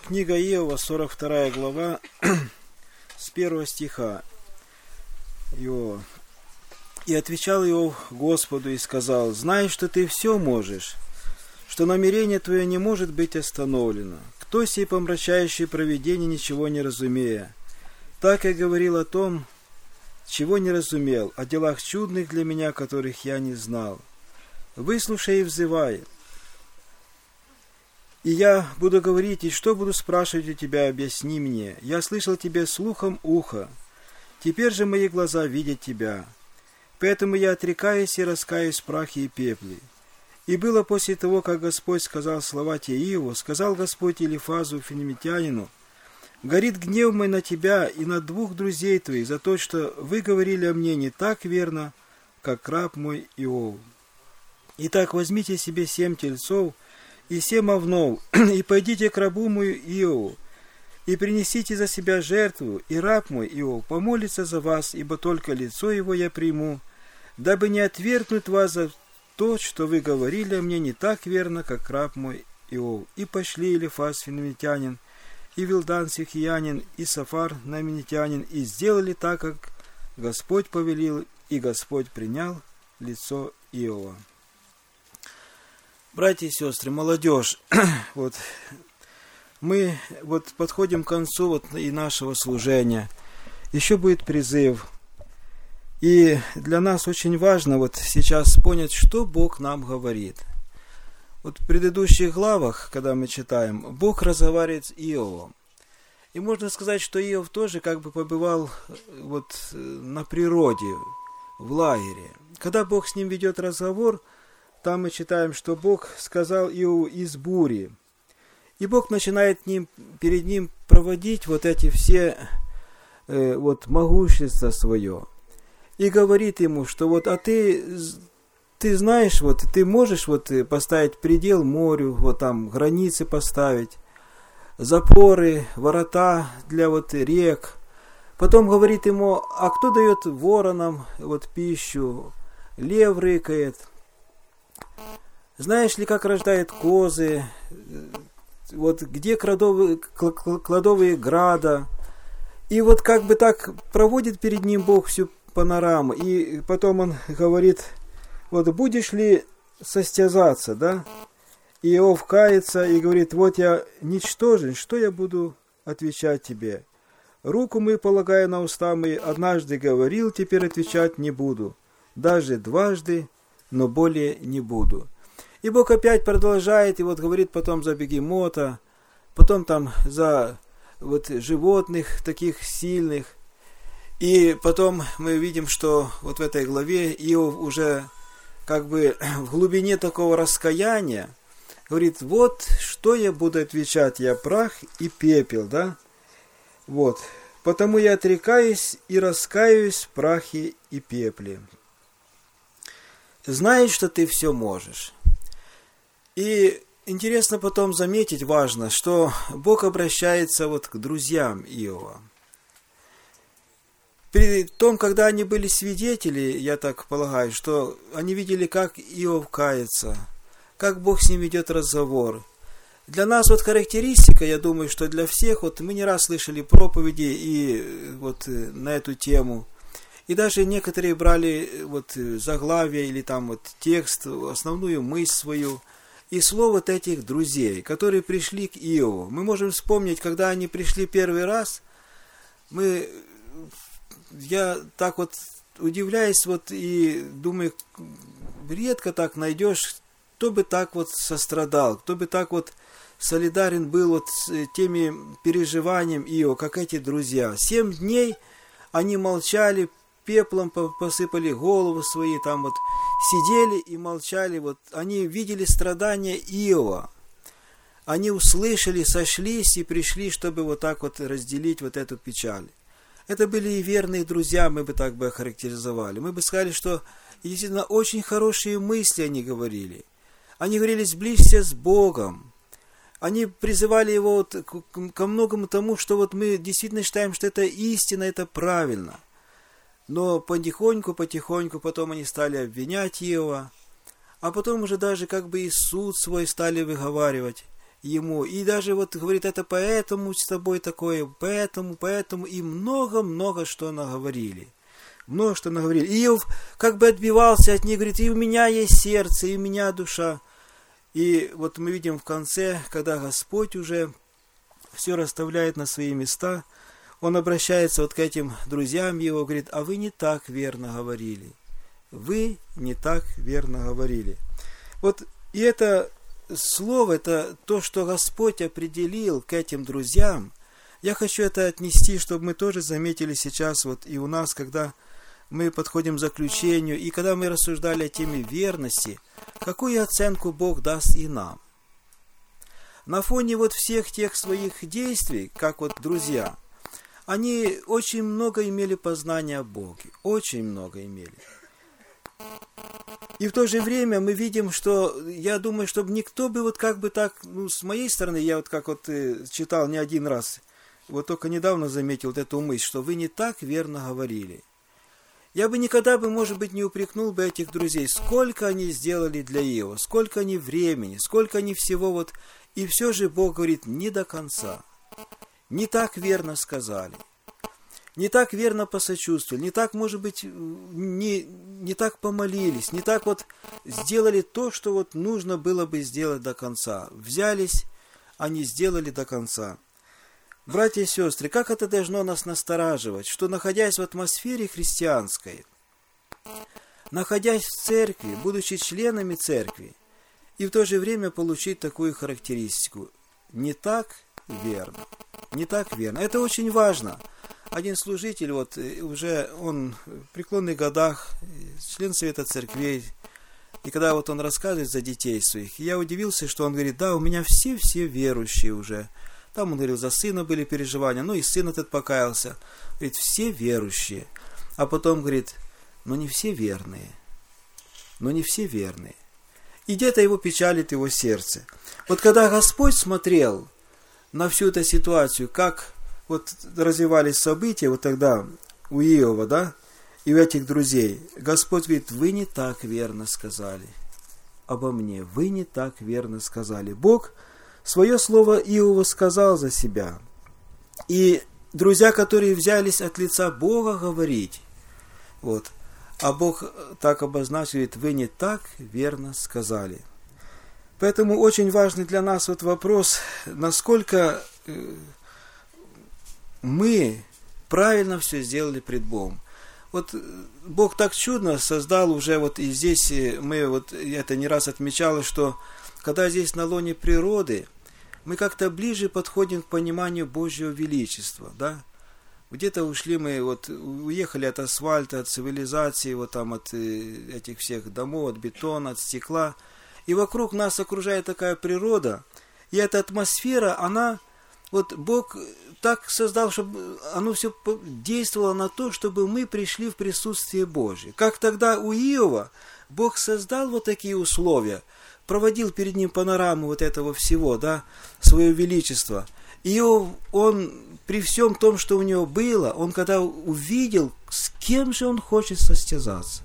Книга Иова, 42 глава, с 1 стиха. Иова. «И отвечал Иов Господу и сказал: знай, что ты все можешь, что намерение твое не может быть остановлено. Кто сей помрачающий провидение, ничего не разумея? Так я говорил о том, чего не разумел, о делах чудных для меня, которых я не знал. Выслушай и взывай, и я буду говорить, и что буду спрашивать у тебя, объясни мне. Я слышал тебе слухом уха, теперь же мои глаза видят тебя. Поэтому я отрекаюсь и раскаюсь в прахе и пепле. И было после того, как Господь сказал слова те Иову, сказал Господь Илифазу Финимитянину: горит гнев мой на тебя и на двух друзей твоих за то, что вы говорили о мне не так верно, как раб мой Иов. Итак, возьмите себе 7 тельцов и 7 овнов, и пойдите к рабу мою Иову, и принесите за себя жертву, и раб мой Иов помолится за вас, ибо только лицо его я приму, дабы не отвергнуть вас за то, что вы говорили о мне не так верно, как раб мой Иов. И пошли Илифаз Финимитянин, и Вилдан Сихиянин, и Сафар Наминитянин, и сделали так, как Господь повелел, и Господь принял лицо Иова». Братья и сестры, молодежь, мы подходим к концу и нашего служения. Еще будет призыв. И для нас очень важно сейчас понять, что Бог нам говорит. В предыдущих главах, когда мы читаем, Бог разговаривает с Иовом. И можно сказать, что Иов тоже побывал на природе, в лагере. Когда Бог с ним ведет разговор, там мы читаем, что Бог сказал Иову из бури. И Бог начинает перед ним проводить эти все могущество свое. И говорит ему, что а ты знаешь, ты можешь поставить предел морю, там границы поставить, запоры, ворота для рек. Потом говорит ему: а кто дает воронам пищу? Лев рыкает. Знаешь ли, как рождают козы? Где кладовые града? И так проводит перед ним Бог всю панораму. И потом он говорит: будешь ли состязаться, да? И Иов кается и говорит: я ничтожен, что я буду отвечать тебе? Руку мою полагаю на уста мои, однажды говорил, теперь отвечать не буду. Даже дважды, но более не буду. И Бог опять продолжает, и говорит потом за бегемота, потом там за животных таких сильных. И потом мы видим, что в этой главе Иов уже в глубине такого раскаяния говорит: что я буду отвечать, я прах и пепел, да? Потому я отрекаюсь и раскаюсь в прахе и пепле. Знаешь, что ты все можешь. И интересно потом заметить, важно, что Бог обращается к друзьям Иова. При том, когда они были свидетели, я так полагаю, что они видели, как Иов кается, как Бог с ним ведет разговор. Для нас характеристика, я думаю, что для всех, мы не раз слышали проповеди и на эту тему. И даже некоторые брали заглавие или там текст, основную мысль свою, и слово этих друзей, которые пришли к Иову. Мы можем вспомнить, когда они пришли первый раз, я так удивляюсь и думаю, редко так найдешь, кто бы так сострадал, кто бы так солидарен был с теми переживаниями Иова, как эти друзья. 7 дней они молчали, пеплом посыпали головы свои, там сидели и молчали. Они видели страдания Иова. Они услышали, сошлись и пришли, чтобы разделить эту печаль. Это были и верные друзья, мы бы так охарактеризовали. Мы бы сказали, что действительно очень хорошие мысли они говорили. Они говорили: сблизься с Богом. Они призывали его ко многому тому, что мы действительно считаем, что это истина, это правильно. Но потихоньку потом они стали обвинять Иова, а потом уже даже и суд свой стали выговаривать. ему. И даже вот говорит, это поэтому с тобой такое, поэтому, и много-много что наговорили. Много что наговорили. И Иов как бы отбивался от них, говорит, и у меня есть сердце, и у меня душа. И вот мы видим в конце, когда Господь уже все расставляет на свои места, он обращается вот к этим друзьям его, говорит, а вы не так верно говорили. Вы не так верно говорили. Вот и это слово, это то, что Господь определил к этим друзьям. Я хочу это отнести, чтобы мы тоже заметили сейчас вот и у нас, когда мы подходим к заключению, и когда мы рассуждали о теме верности, какую оценку Бог даст и нам. На фоне вот всех тех своих действий, как вот друзья, они очень много имели познания о Боге, очень много имели. И в то же время мы видим, что, я думаю, чтобы никто бы вот как бы так, с моей стороны, я вот как вот читал не один раз, вот только недавно заметил вот эту мысль, что вы не так верно говорили. Я бы никогда бы, может быть, не упрекнул бы этих друзей, сколько они сделали для Иова, сколько они времени, сколько они всего вот, и все же Бог говорит, не до конца, не так верно сказали. Не так верно посочувствовали, не так, может быть, не так помолились, не так вот сделали то, что вот нужно было бы сделать до конца. Взялись, а не сделали до конца. Братья и сестры, как это должно нас настораживать, что, находясь в атмосфере христианской, находясь в церкви, будучи членами церкви, и в то же время получить такую характеристику. Не так верно. Не так верно. Это очень важно. Один служитель, вот уже он в преклонных годах, член Совета Церквей, и когда вот он рассказывает за детей своих, я удивился, что он говорит, да, у меня все верующие уже. Там он говорил, за сына были переживания, ну и сын этот покаялся. Говорит, все верующие. А потом говорит, но не все верные. Но не все верные. И где-то его печалит его сердце. Вот когда Господь смотрел на всю эту ситуацию, как вот развивались события вот тогда у Иова, да, и у этих друзей, Господь говорит, вы не так верно сказали обо мне, вы не так верно сказали. Бог свое слово Иову сказал за себя. И друзья, которые взялись от лица Бога говорить, вот, а Бог так обозначивает, вы не так верно сказали. Поэтому очень важный для нас вот вопрос, насколько мы правильно все сделали пред Богом. Вот Бог так чудно создал уже, вот и здесь мы вот это не раз отмечали, что когда здесь на лоне природы, мы как-то ближе подходим к пониманию Божьего величества, да? Где-то ушли мы, вот уехали от асфальта, от цивилизации, вот там от этих всех домов, от бетона, от стекла, и вокруг нас окружает такая природа, и эта атмосфера, она, вот Бог так создал, чтобы оно все действовало на то, чтобы мы пришли в присутствие Божие. Как тогда у Иова Бог создал вот такие условия, проводил перед ним панораму вот этого всего, да, свое величество. Иов, он при всем том, что у него было, он когда увидел, с кем же он хочет состязаться,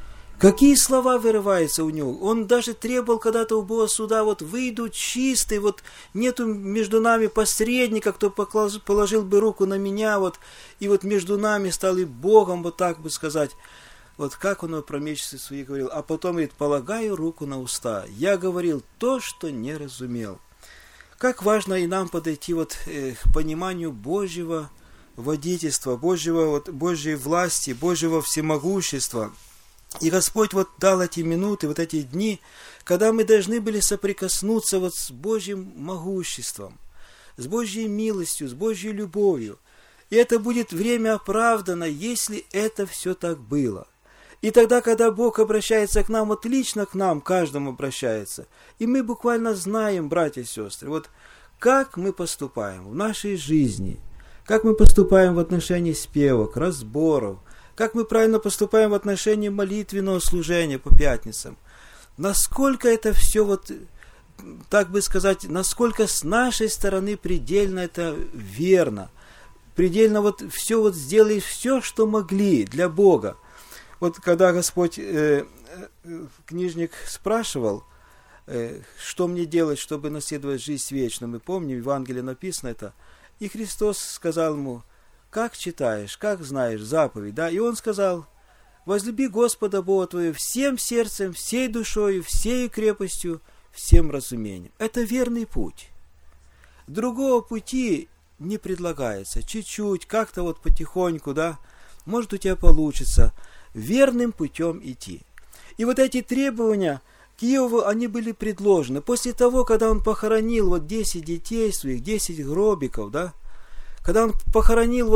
какие слова вырываются у него. Он даже требовал когда-то у Бога суда, вот выйду чистый, вот нету между нами посредника, кто положил бы руку на меня, вот, и вот между нами стал и Богом, вот так бы сказать. Вот как он про мечты свои говорил. А потом говорит, полагаю руку на уста. Я говорил то, что не разумел. Как важно и нам подойти вот к пониманию Божьего водительства, Божьей власти, Божьего всемогущества. И Господь вот дал эти минуты, вот эти дни, когда мы должны были соприкоснуться вот с Божьим могуществом, с Божьей милостью, с Божьей любовью. И это будет время оправдано, если это все так было. И тогда, когда Бог обращается к нам, вот лично к нам, каждому обращается, и мы буквально знаем, братья и сестры, вот как мы поступаем в нашей жизни, как мы поступаем в отношении спевок, разборов, как мы правильно поступаем в отношении молитвенного служения по пятницам, насколько это все, вот, так бы сказать, насколько с нашей стороны предельно это верно, предельно вот все вот сделали, все, что могли для Бога. Вот когда Господь, книжник спрашивал, что мне делать, чтобы наследовать жизнь вечную. Мы помним, в Евангелии написано это. И Христос сказал ему: как читаешь, как знаешь заповедь, да? И он сказал: возлюби Господа Бога твоего всем сердцем, всей душою, всей крепостью, всем разумением. Это верный путь. Другого пути не предлагается. Чуть-чуть, как-то вот потихоньку, да, может у тебя получится верным путем идти. И вот эти требования к Иову, они были предложены. После того, когда он похоронил вот 10 детей своих, 10 гробиков, да, когда он похоронил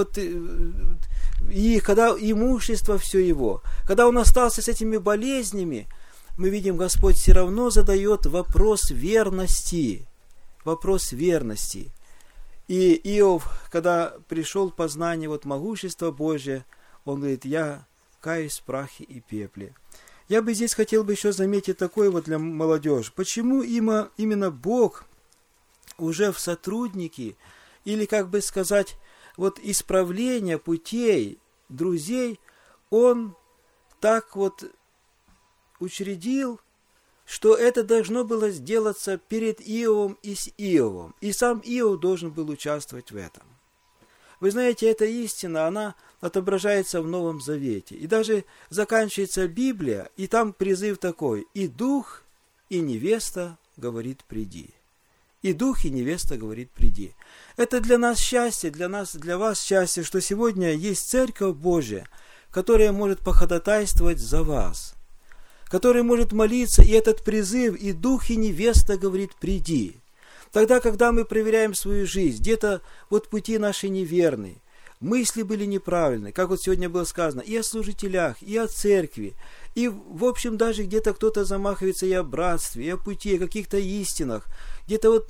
и когда имущество все его, когда он остался с этими болезнями, мы видим, Господь все равно задает вопрос верности. Вопрос верности. И Иов, когда пришел к познанию вот могущества Божия, он говорит: я каюсь в прахе и пепле. Я бы здесь хотел бы еще заметить такое вот для молодежи. Почему именно Бог уже в сотруднике, или, как бы сказать, вот исправление путей друзей, Он так вот учредил, что это должно было сделаться перед Иовом и с Иовом. И сам Иов должен был участвовать в этом. Вы знаете, эта истина, она отображается в Новом Завете. И даже заканчивается Библия, и там призыв такой: «И дух, и невеста говорит, приди». И дух, и невеста говорит, приди. Это для нас счастье, для вас счастье, что сегодня есть Церковь Божия, которая может походатайствовать за вас, который может молиться, и этот призыв, и дух, и невеста говорит, приди. Тогда, когда мы проверяем свою жизнь, где-то вот пути наши неверны, мысли были неправильны, как вот сегодня было сказано, и о служителях, и о церкви, и, в общем, даже где-то кто-то замахивается и о братстве, и о пути, о каких-то истинах, где-то вот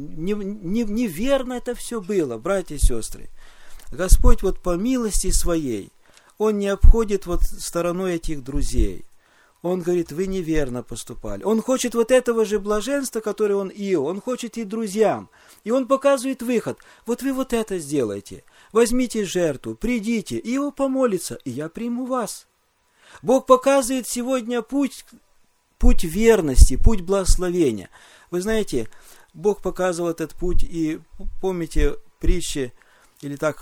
неверно это все было, братья и сестры. Господь вот по милости своей, Он не обходит вот стороной этих друзей. Он говорит: вы неверно поступали. Он хочет вот этого же блаженства, которое он Иов, он хочет и друзьям. И он показывает выход. Вот вы вот это сделайте. Возьмите жертву, придите, и Иов помолится, и я приму вас. Бог показывает сегодня путь верности, путь благословения. Вы знаете, Бог показывал этот путь, и помните притчи, или так,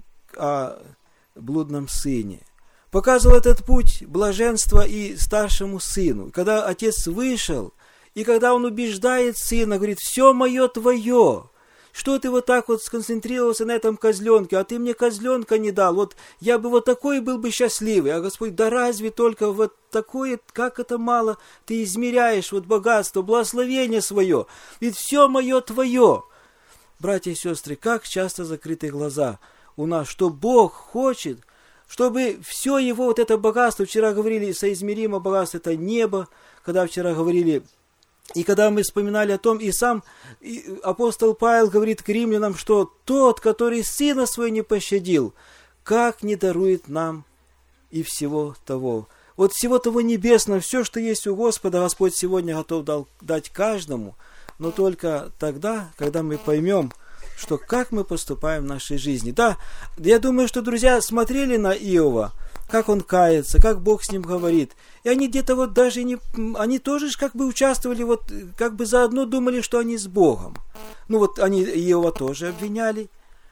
о блудном сыне. Показывал этот путь блаженства и старшему сыну. Когда отец вышел, и когда он убеждает сына, говорит: все мое твое. Что ты вот так вот сконцентрировался на этом козленке, а ты мне козленка не дал. Вот я бы вот такой был бы счастливый. А Господь: да разве только вот такое, как это мало ты измеряешь вот богатство, благословение свое. Ведь все мое твое. Братья и сестры, как часто закрыты глаза у нас, что Бог хочет, чтобы все его вот это богатство, вчера говорили, соизмеримо богатство, это небо, когда вчера говорили, и когда мы вспоминали о том, и сам апостол Павел говорит к римлянам, что тот, который сына своего не пощадил, как не дарует нам и всего того. Вот всего того небесного, все, что есть у Господа, Господь сегодня готов дать каждому, но только тогда, когда мы поймем, что как мы поступаем в нашей жизни. Да, я думаю, что друзья смотрели на Иова, как он кается, как Бог с ним говорит. И они где-то вот даже не... Они тоже как бы участвовали, вот как бы заодно думали, что они с Богом. Ну вот они Иова тоже обвиняли.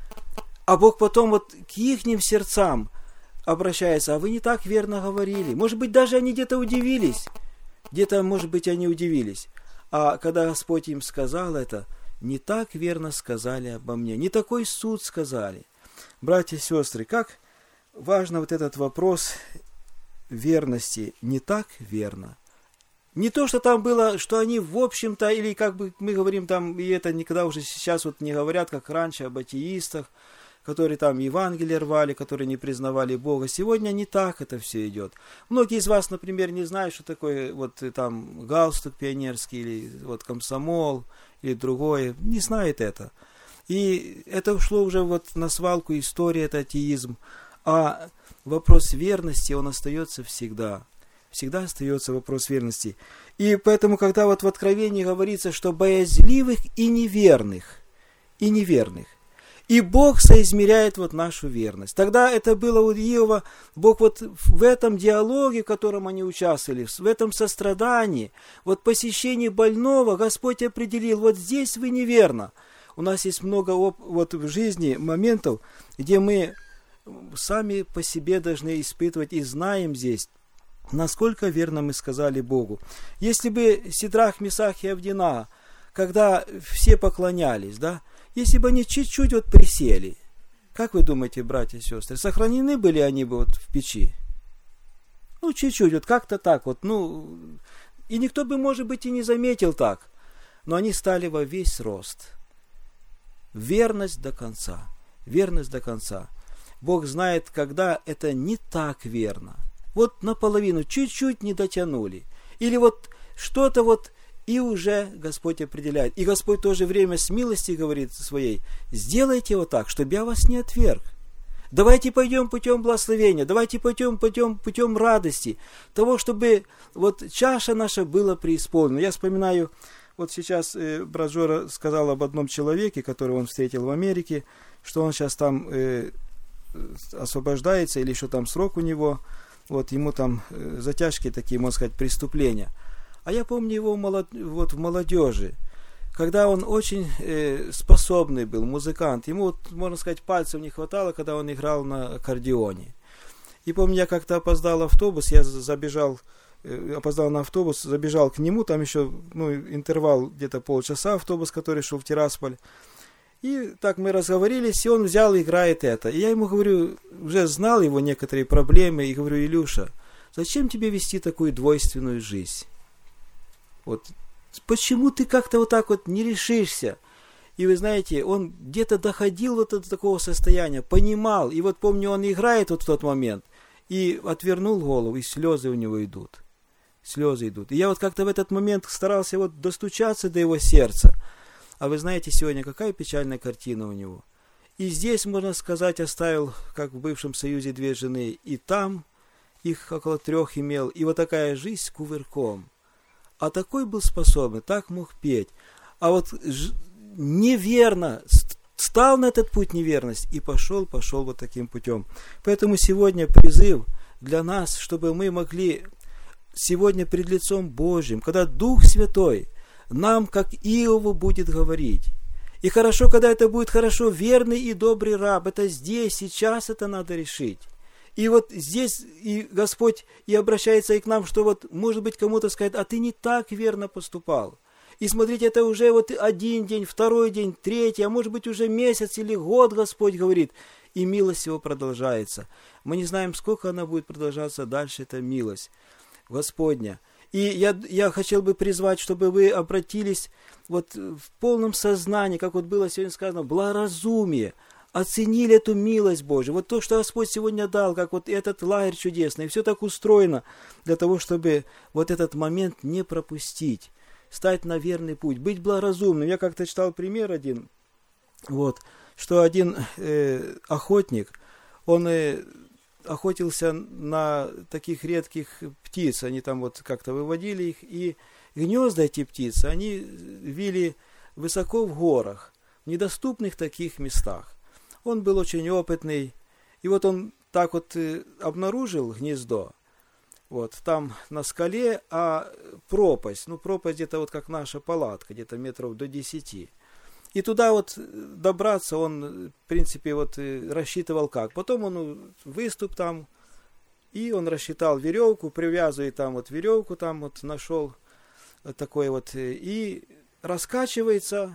А Бог потом вот к ихним сердцам обращается: а вы не так верно говорили. Может быть, даже они где-то удивились. Где-то, может быть, они удивились. А когда Господь им сказал это: не так верно сказали обо мне, не такой суд сказали. Братья и сестры, как важно вот этот вопрос верности. Не так верно. Не то, что там было, что они в общем-то, или как бы мы говорим там, и это никогда уже сейчас вот не говорят, как раньше, об атеистах, которые там Евангелие рвали, которые не признавали Бога. Сегодня не так это все идет. Многие из вас, например, не знают, что такое вот там галстук пионерский, или вот комсомол, или другое. Не знает это. И это ушло уже вот на свалку истории, это атеизм. А вопрос верности, он остается всегда. Всегда остается вопрос верности. И поэтому, когда вот в Откровении говорится, что боязливых и неверных, И Бог соизмеряет вот нашу верность. Тогда это было у Иова, Бог вот в этом диалоге, в котором они участвовали, в этом сострадании, вот посещении больного, Господь определил, вот здесь вы неверно. У нас есть много вот в жизни моментов, где мы сами по себе должны испытывать и знаем здесь, насколько верно мы сказали Богу. Если бы Сидрах, Месах и Авденаго, когда все поклонялись, да, если бы они чуть-чуть вот присели, как вы думаете, братья и сестры, сохранены были они бы вот в печи? Ну, чуть-чуть, вот как-то так вот, ну, и никто бы, может быть, и не заметил так, но они стали во весь рост. Верность до конца, верность до конца. Бог знает, когда это не так верно. Вот наполовину, чуть-чуть не дотянули. Или вот что-то вот, и уже Господь определяет. И Господь в то же время с милости говорит своей: сделайте вот так, чтобы я вас не отверг. Давайте пойдем путем благословения, давайте пойдем путем радости, того, чтобы вот чаша наша была преисполнена. Я вспоминаю, вот сейчас брат Жора сказал об одном человеке, которого он встретил в Америке, что он сейчас там освобождается, или еще там срок у него, вот ему там затяжки такие, можно сказать, преступления. А я помню его вот в молодежи, когда он очень способный был музыкант. Ему, вот, можно сказать, пальцев не хватало, когда он играл на аккордеоне. И помню, я как-то опоздал на автобус, забежал к нему, там еще интервал где-то полчаса, автобус, который шел в Тирасполь. И так мы разговорились, и он взял и играет это. И я ему говорю, уже знал его некоторые проблемы, и говорю: Илюша, зачем тебе вести такую двойственную жизнь? Вот почему ты как-то вот так вот не решишься? И вы знаете, он где-то доходил вот до такого состояния, понимал. И вот помню, он играет вот в тот момент, и отвернул голову, и слезы у него идут. Слезы идут. И я вот как-то в этот момент старался вот достучаться до его сердца. А вы знаете, сегодня какая печальная картина у него. И здесь, можно сказать, оставил, как в бывшем Союзе, 2 жены. И там их около 3 имел. И вот такая жизнь с кувырком. А такой был способный, так мог петь. А вот неверно, стал на этот путь неверность и пошел вот таким путем. Поэтому сегодня призыв для нас, чтобы мы могли сегодня пред лицом Божьим, когда Дух Святой нам, как Иову, будет говорить. И хорошо, когда это будет хорошо, верный и добрый раб. Это здесь, сейчас это надо решить. И вот здесь и Господь и обращается и к нам, что вот, может быть, кому-то сказать: а ты не так верно поступал. И смотрите, это уже вот 1 день, 2 день, 3, а может быть уже месяц или год, Господь говорит. И милость его продолжается. Мы не знаем, сколько она будет продолжаться дальше, эта милость Господня. И я хотел бы призвать, чтобы вы обратились вот в полном сознании, как вот было сегодня сказано, благоразумие, оценили эту милость Божию. Вот то, что Господь сегодня дал, как вот этот лагерь чудесный, все так устроено для того, чтобы вот этот момент не пропустить, стать на верный путь, быть благоразумным. Я как-то читал пример один, вот, что один охотник, он охотился на таких редких птиц, они там вот как-то выводили их, и гнезда эти птицы, они вили высоко в горах, в недоступных таких местах. Он был очень опытный, и вот он так вот обнаружил гнездо, вот там на скале, а пропасть где-то вот как наша палатка, где-то метров до 10. И туда вот добраться он, в принципе, вот рассчитывал как. Потом он выступ там, и он рассчитал веревку, привязывает там вот веревку, там вот нашел такой вот, и раскачивается,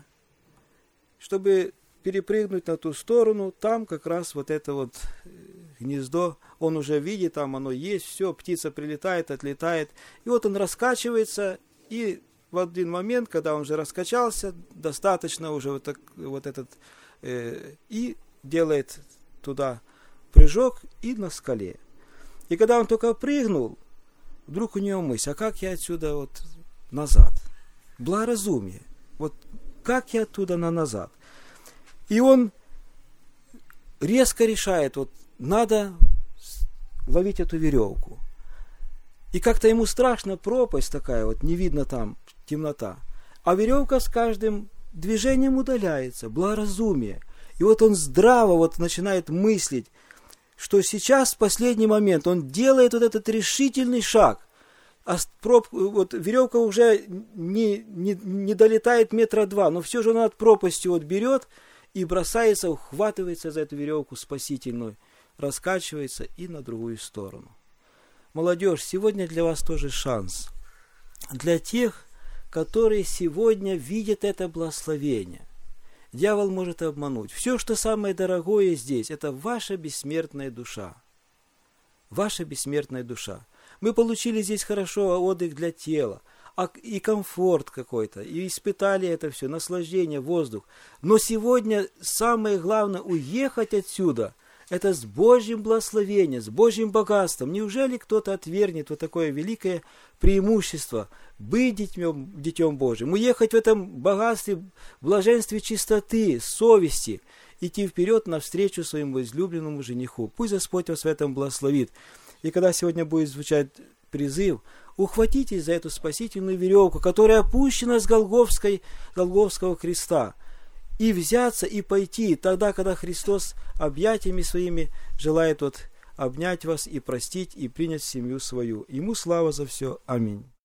чтобы перепрыгнуть на ту сторону. Там как раз вот это вот гнездо, он уже видит, там оно есть, все, птица прилетает, отлетает. И вот он раскачивается, и в один момент, когда он уже раскачался, достаточно уже и делает туда прыжок и на скале. И когда он только прыгнул, вдруг у него мысль: а как я отсюда вот назад? Благоразумие. Вот как я оттуда назад? И он резко решает, вот надо ловить эту веревку. И как-то ему страшно, пропасть такая, вот не видно там, темнота. А веревка с каждым движением удаляется, благоразумие. И вот он здраво вот начинает мыслить, что сейчас, в последний момент, он делает вот этот решительный шаг. А вот веревка уже не долетает 2 метра, но все же он над пропастью вот берет и бросается, ухватывается за эту веревку спасительную, раскачивается и на другую сторону. Молодежь, сегодня для вас тоже шанс. Для тех, которые сегодня видят это благословение. Дьявол может обмануть. Все, что самое дорогое здесь, это ваша бессмертная душа. Ваша бессмертная душа. Мы получили здесь хорошо отдых для тела, и комфорт какой-то, и испытали это все, наслаждение, воздух. Но сегодня самое главное уехать отсюда, это с Божьим благословением, с Божьим богатством. Неужели кто-то отвергнет вот такое великое преимущество быть детем Божьим, уехать в этом богатстве, блаженстве чистоты, совести, идти вперед навстречу своему возлюбленному жениху? Пусть Господь вас в этом благословит. И когда сегодня будет звучать призыв, ухватитесь за эту спасительную веревку, которая опущена с Голгофского креста, и взяться, и пойти, тогда, когда Христос объятиями своими желает вот обнять вас и простить, и принять в семью свою. Ему слава за все. Аминь.